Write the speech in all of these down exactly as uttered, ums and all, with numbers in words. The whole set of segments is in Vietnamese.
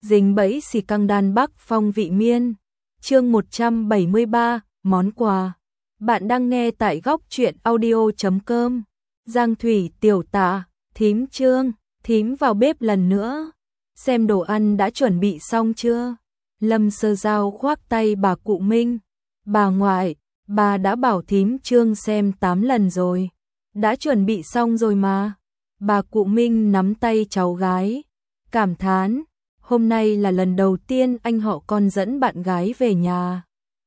dính bẫy xì căng đan Bắc phong vị miên. Chương một trăm bảy mươi ba, món quà. Bạn đang nghe tại góc truyện audio chấm com. Giang Thủy tiểu tạ, thím Trương, thím vào bếp lần nữa. Xem đồ ăn đã chuẩn bị xong chưa? Lâm Sơ Giao khoác tay bà cụ Minh. Bà ngoại, bà đã bảo thím Trương xem tám lần rồi. Đã chuẩn bị xong rồi mà. Bà cụ Minh nắm tay cháu gái, cảm thán, hôm nay là lần đầu tiên anh họ con dẫn bạn gái về nhà.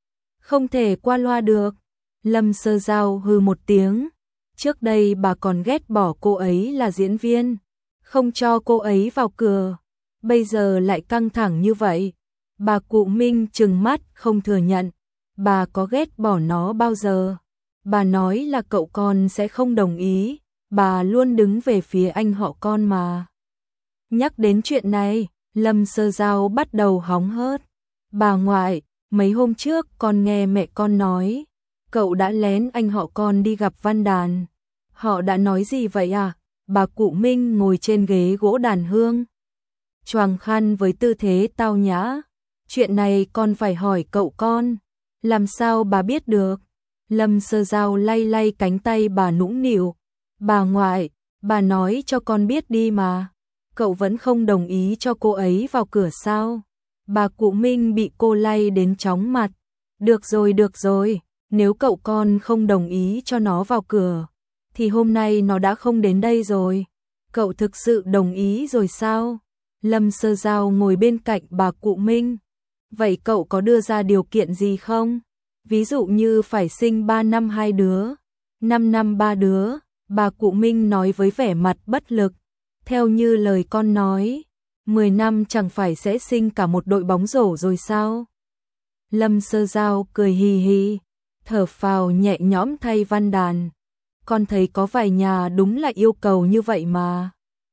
Không thể qua loa được. Lâm Sơ Giao hừ một tiếng, trước đây bà còn ghét bỏ cô ấy là diễn viên, không cho cô ấy vào cửa, bây giờ lại căng thẳng như vậy. Bà cụ Minh trừng mắt không thừa nhận, bà có ghét bỏ nó bao giờ. Bà nói là cậu con sẽ không đồng ý, bà luôn đứng về phía anh họ con mà. Nhắc đến chuyện này, Lâm Sơ Giao bắt đầu hóng hớt. Bà ngoại, mấy hôm trước con nghe mẹ con nói, cậu đã lén anh họ con đi gặp Văn Đàn. Họ đã nói gì vậy à? Bà cụ Minh ngồi trên ghế gỗ đàn hương, choàng khăn với tư thế tao nhã. Chuyện này con phải hỏi cậu con. Làm sao bà biết được? Lâm Sơ Giao lay lay cánh tay bà nũng nịu. Bà ngoại, bà nói cho con biết đi mà. Cậu vẫn không đồng ý cho cô ấy vào cửa sao? Bà cụ Minh bị cô lay đến chóng mặt. Được rồi, được rồi, nếu cậu con không đồng ý cho nó vào cửa, thì hôm nay nó đã không đến đây rồi. Cậu thực sự đồng ý rồi sao? Lâm Sơ Giao ngồi bên cạnh bà cụ Minh. Vậy cậu có đưa ra điều kiện gì không? Ví dụ như phải sinh ba năm hai đứa, năm năm ba đứa. Bà cụ Minh nói với vẻ mặt bất lực. Theo như lời con nói, mười năm chẳng phải sẽ sinh cả một đội bóng rổ rồi sao? Lâm Sơ Giao cười hì hì, thở phào nhẹ nhõm thay Văn Đàn. Con thấy có vài nhà đúng là yêu cầu như vậy mà.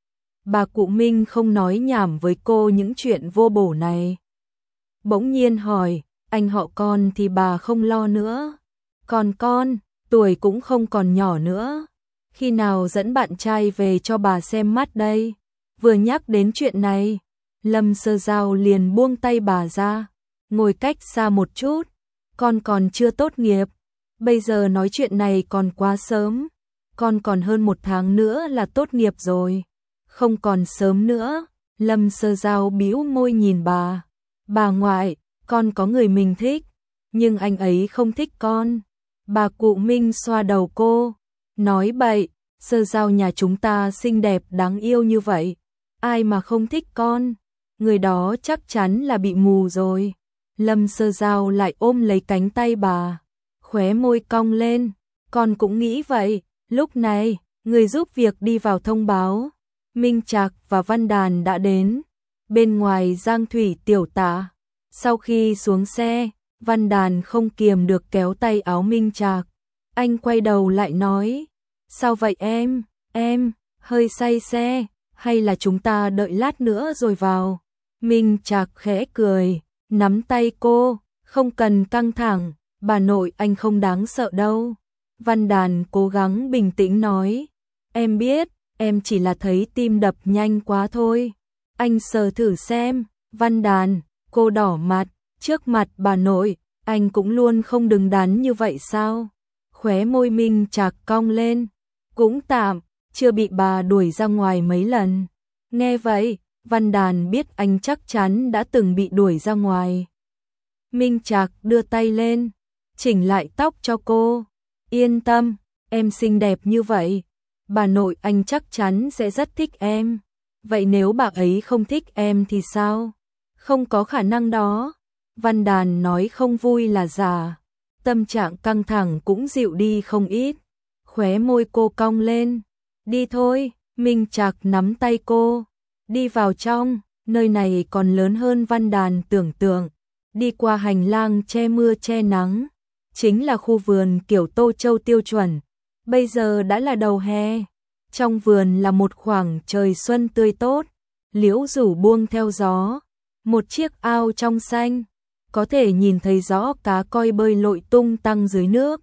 Bà cụ Minh không nói nhảm với cô những chuyện vô bổ này. Bỗng nhiên hỏi, anh họ con thì bà không lo nữa. Còn con, tuổi cũng không còn nhỏ nữa. Khi nào dẫn bạn trai về cho bà xem mắt đây? Vừa nhắc đến chuyện này, Lâm Sơ Giao liền buông tay bà ra, ngồi cách xa một chút. Con còn chưa tốt nghiệp, bây giờ nói chuyện này còn quá sớm. Con còn hơn một tháng nữa là tốt nghiệp rồi, không còn sớm nữa. Lâm Sơ Giao bĩu môi nhìn bà. Bà ngoại, con có người mình thích, nhưng anh ấy không thích con. Bà cụ Minh xoa đầu cô, nói bậy, Sơ Giao nhà chúng ta xinh đẹp đáng yêu như vậy, ai mà không thích con, người đó chắc chắn là bị mù rồi. Lâm Sơ Giao lại ôm lấy cánh tay bà, khóe môi cong lên, con cũng nghĩ vậy. Lúc này, người giúp việc đi vào thông báo, Minh Trạc và Văn Đàn đã đến. Bên ngoài Giang Thủy tiểu tạ. Sau khi xuống xe, Văn Đàn không kiềm được kéo tay áo Minh Trạc. Anh quay đầu lại nói, sao vậy em, em, hơi say xe, hay là chúng ta đợi lát nữa rồi vào? Minh Trạc khẽ cười, nắm tay cô, không cần căng thẳng, bà nội anh không đáng sợ đâu. Văn Đàn cố gắng bình tĩnh nói, em biết, em chỉ là thấy tim đập nhanh quá thôi. Anh sờ thử xem. Văn Đàn, cô đỏ mặt, trước mặt bà nội, anh cũng luôn không đứng đắn như vậy sao? Khóe môi Minh Trạc cong lên, cũng tạm, chưa bị bà đuổi ra ngoài mấy lần. Nghe vậy, Văn Đàn biết anh chắc chắn đã từng bị đuổi ra ngoài. Minh Trạc đưa tay lên, chỉnh lại tóc cho cô. Yên tâm, em xinh đẹp như vậy, bà nội anh chắc chắn sẽ rất thích em. Vậy nếu bà ấy không thích em thì sao? Không có khả năng đó. Văn Đàn nói không vui là giả. Tâm trạng căng thẳng cũng dịu đi không ít. Khóe môi cô cong lên. Đi thôi. Minh Trạc nắm tay cô. Đi vào trong. Nơi này còn lớn hơn Văn Đàn tưởng tượng. Đi qua hành lang che mưa che nắng. Chính là khu vườn kiểu Tô Châu tiêu chuẩn. Bây giờ đã là đầu hè. Trong vườn là một khoảng trời xuân tươi tốt, liễu rủ buông theo gió, một chiếc ao trong xanh, có thể nhìn thấy rõ cá koi bơi lội tung tăng dưới nước.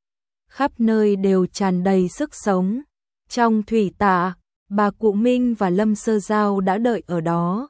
Khắp nơi đều tràn đầy sức sống. Trong thủy tạ, bà cụ Minh và Lâm Sơ Giao đã đợi ở đó.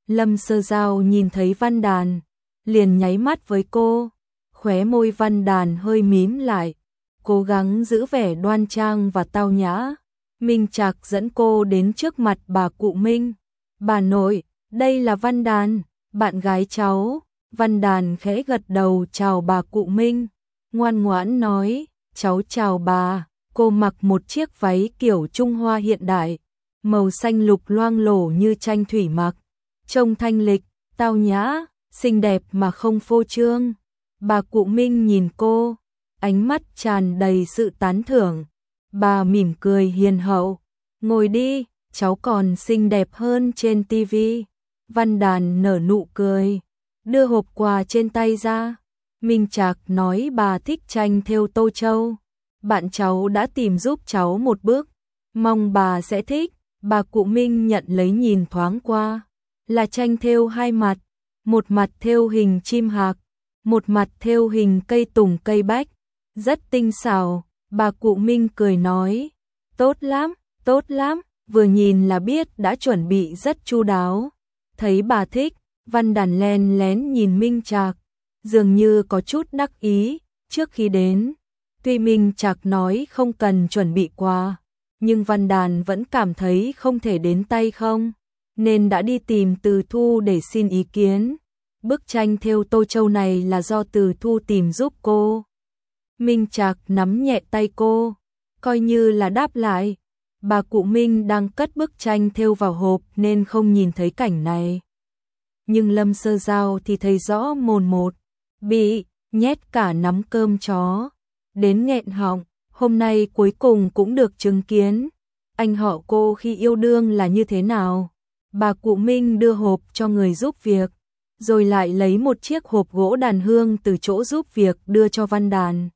Lâm Sơ Giao nhìn thấy Văn Đàn, liền nháy mắt với cô, khóe môi Văn Đàn hơi mím lại, cố gắng giữ vẻ đoan trang và tao nhã. Minh Trạc dẫn cô đến trước mặt bà cụ Minh. Bà nội, đây là Văn Đàn, bạn gái cháu. Văn Đàn khẽ gật đầu chào bà cụ Minh, ngoan ngoãn nói, cháu chào bà. Cô mặc một chiếc váy kiểu Trung Hoa hiện đại, màu xanh lục loang lổ như tranh thủy mặc, trông thanh lịch, tao nhã, xinh đẹp mà không phô trương. Bà cụ Minh nhìn cô, ánh mắt tràn đầy sự tán thưởng. Bà mỉm cười hiền hậu, ngồi đi, cháu còn xinh đẹp hơn trên tivi. Văn Đàn nở nụ cười, đưa hộp quà trên tay ra. Minh Trạc nói bà thích tranh thêu Tô Châu. Bạn cháu đã tìm giúp cháu một bước, mong bà sẽ thích. Bà cụ Minh nhận lấy nhìn thoáng qua, là tranh thêu hai mặt, một mặt thêu hình chim hạc, một mặt thêu hình cây tùng cây bách, rất tinh xảo. Bà cụ Minh cười nói, tốt lắm, tốt lắm, vừa nhìn là biết đã chuẩn bị rất chu đáo. Thấy bà thích, Văn Đàn len lén nhìn Minh Trạc, dường như có chút đắc ý. Trước khi đến, tuy Minh Trạc nói không cần chuẩn bị quà, nhưng Văn Đàn vẫn cảm thấy không thể đến tay không, nên đã đi tìm Từ Thu để xin ý kiến. Bức tranh thêu Tô Châu này là do Từ Thu tìm giúp cô. Minh Trạc nắm nhẹ tay cô, coi như là đáp lại. Bà cụ Minh đang cất bức tranh thêu vào hộp nên không nhìn thấy cảnh này. Nhưng Lâm Sơ Giao thì thấy rõ mồn một, bị nhét cả nắm cơm chó, đến nghẹn họng. Hôm nay cuối cùng cũng được chứng kiến anh họ cô khi yêu đương là như thế nào. Bà cụ Minh đưa hộp cho người giúp việc, rồi lại lấy một chiếc hộp gỗ đàn hương từ chỗ giúp việc đưa cho Văn Đàn.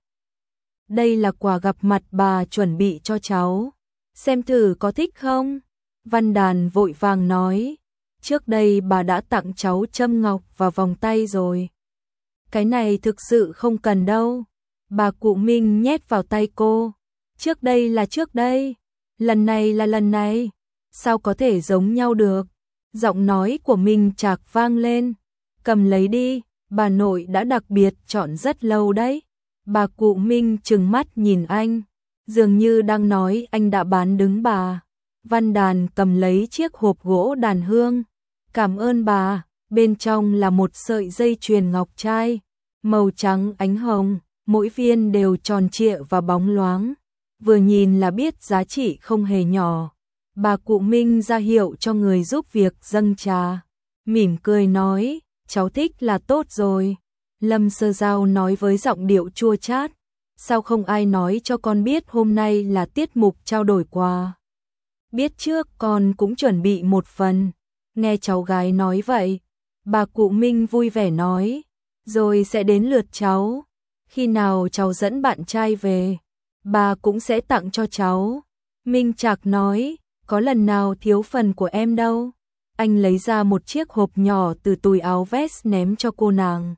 Đây là quà gặp mặt bà chuẩn bị cho cháu, xem thử có thích không? Văn Đàn vội vàng nói, trước đây bà đã tặng cháu châm ngọc và vòng tay rồi. Cái này thực sự không cần đâu. Bà cụ Minh nhét vào tay cô, trước đây là trước đây, lần này là lần này, sao có thể giống nhau được? Giọng nói của Minh Trạc vang lên, cầm lấy đi, bà nội đã đặc biệt chọn rất lâu đấy. Bà cụ Minh trừng mắt nhìn anh, dường như đang nói anh đã bán đứng bà. Văn Đàn cầm lấy chiếc hộp gỗ đàn hương, cảm ơn bà. Bên trong là một sợi dây chuyền ngọc trai, màu trắng ánh hồng, mỗi viên đều tròn trịa và bóng loáng, vừa nhìn là biết giá trị không hề nhỏ. Bà cụ Minh ra hiệu cho người giúp việc dâng trà, mỉm cười nói, cháu thích là tốt rồi. Lâm Sơ Giao nói với giọng điệu chua chát, sao không ai nói cho con biết hôm nay là tiết mục trao đổi quà? Biết trước con cũng chuẩn bị một phần. Nghe cháu gái nói vậy, bà cụ Minh vui vẻ nói, rồi sẽ đến lượt cháu. Khi nào cháu dẫn bạn trai về, bà cũng sẽ tặng cho cháu. Minh Trạc nói, có lần nào thiếu phần của em đâu. Anh lấy ra một chiếc hộp nhỏ từ túi áo vest ném cho cô nàng.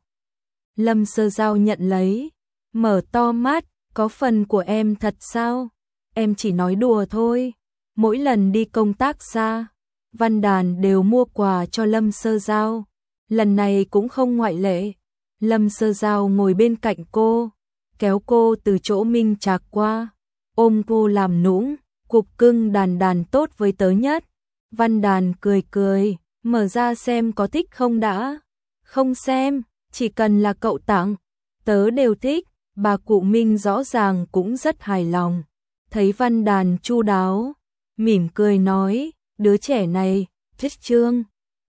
Lâm Sơ Giao nhận lấy, mở to mắt, có phần của em thật sao? Em chỉ nói đùa thôi. Mỗi lần đi công tác xa, Văn Đàn đều mua quà cho Lâm Sơ Giao, lần này cũng không ngoại lệ. Lâm Sơ Giao ngồi bên cạnh cô, kéo cô từ chỗ Minh Trạc qua, ôm cô làm nũng, cục cưng Đàn Đàn tốt với tớ nhất. Văn Đàn cười cười, mở ra xem có thích không đã. Không xem, chỉ cần là cậu tặng, tớ đều thích. Bà cụ Minh rõ ràng cũng rất hài lòng, thấy Văn Đàn chu đáo, mỉm cười nói, đứa trẻ này, thích chương.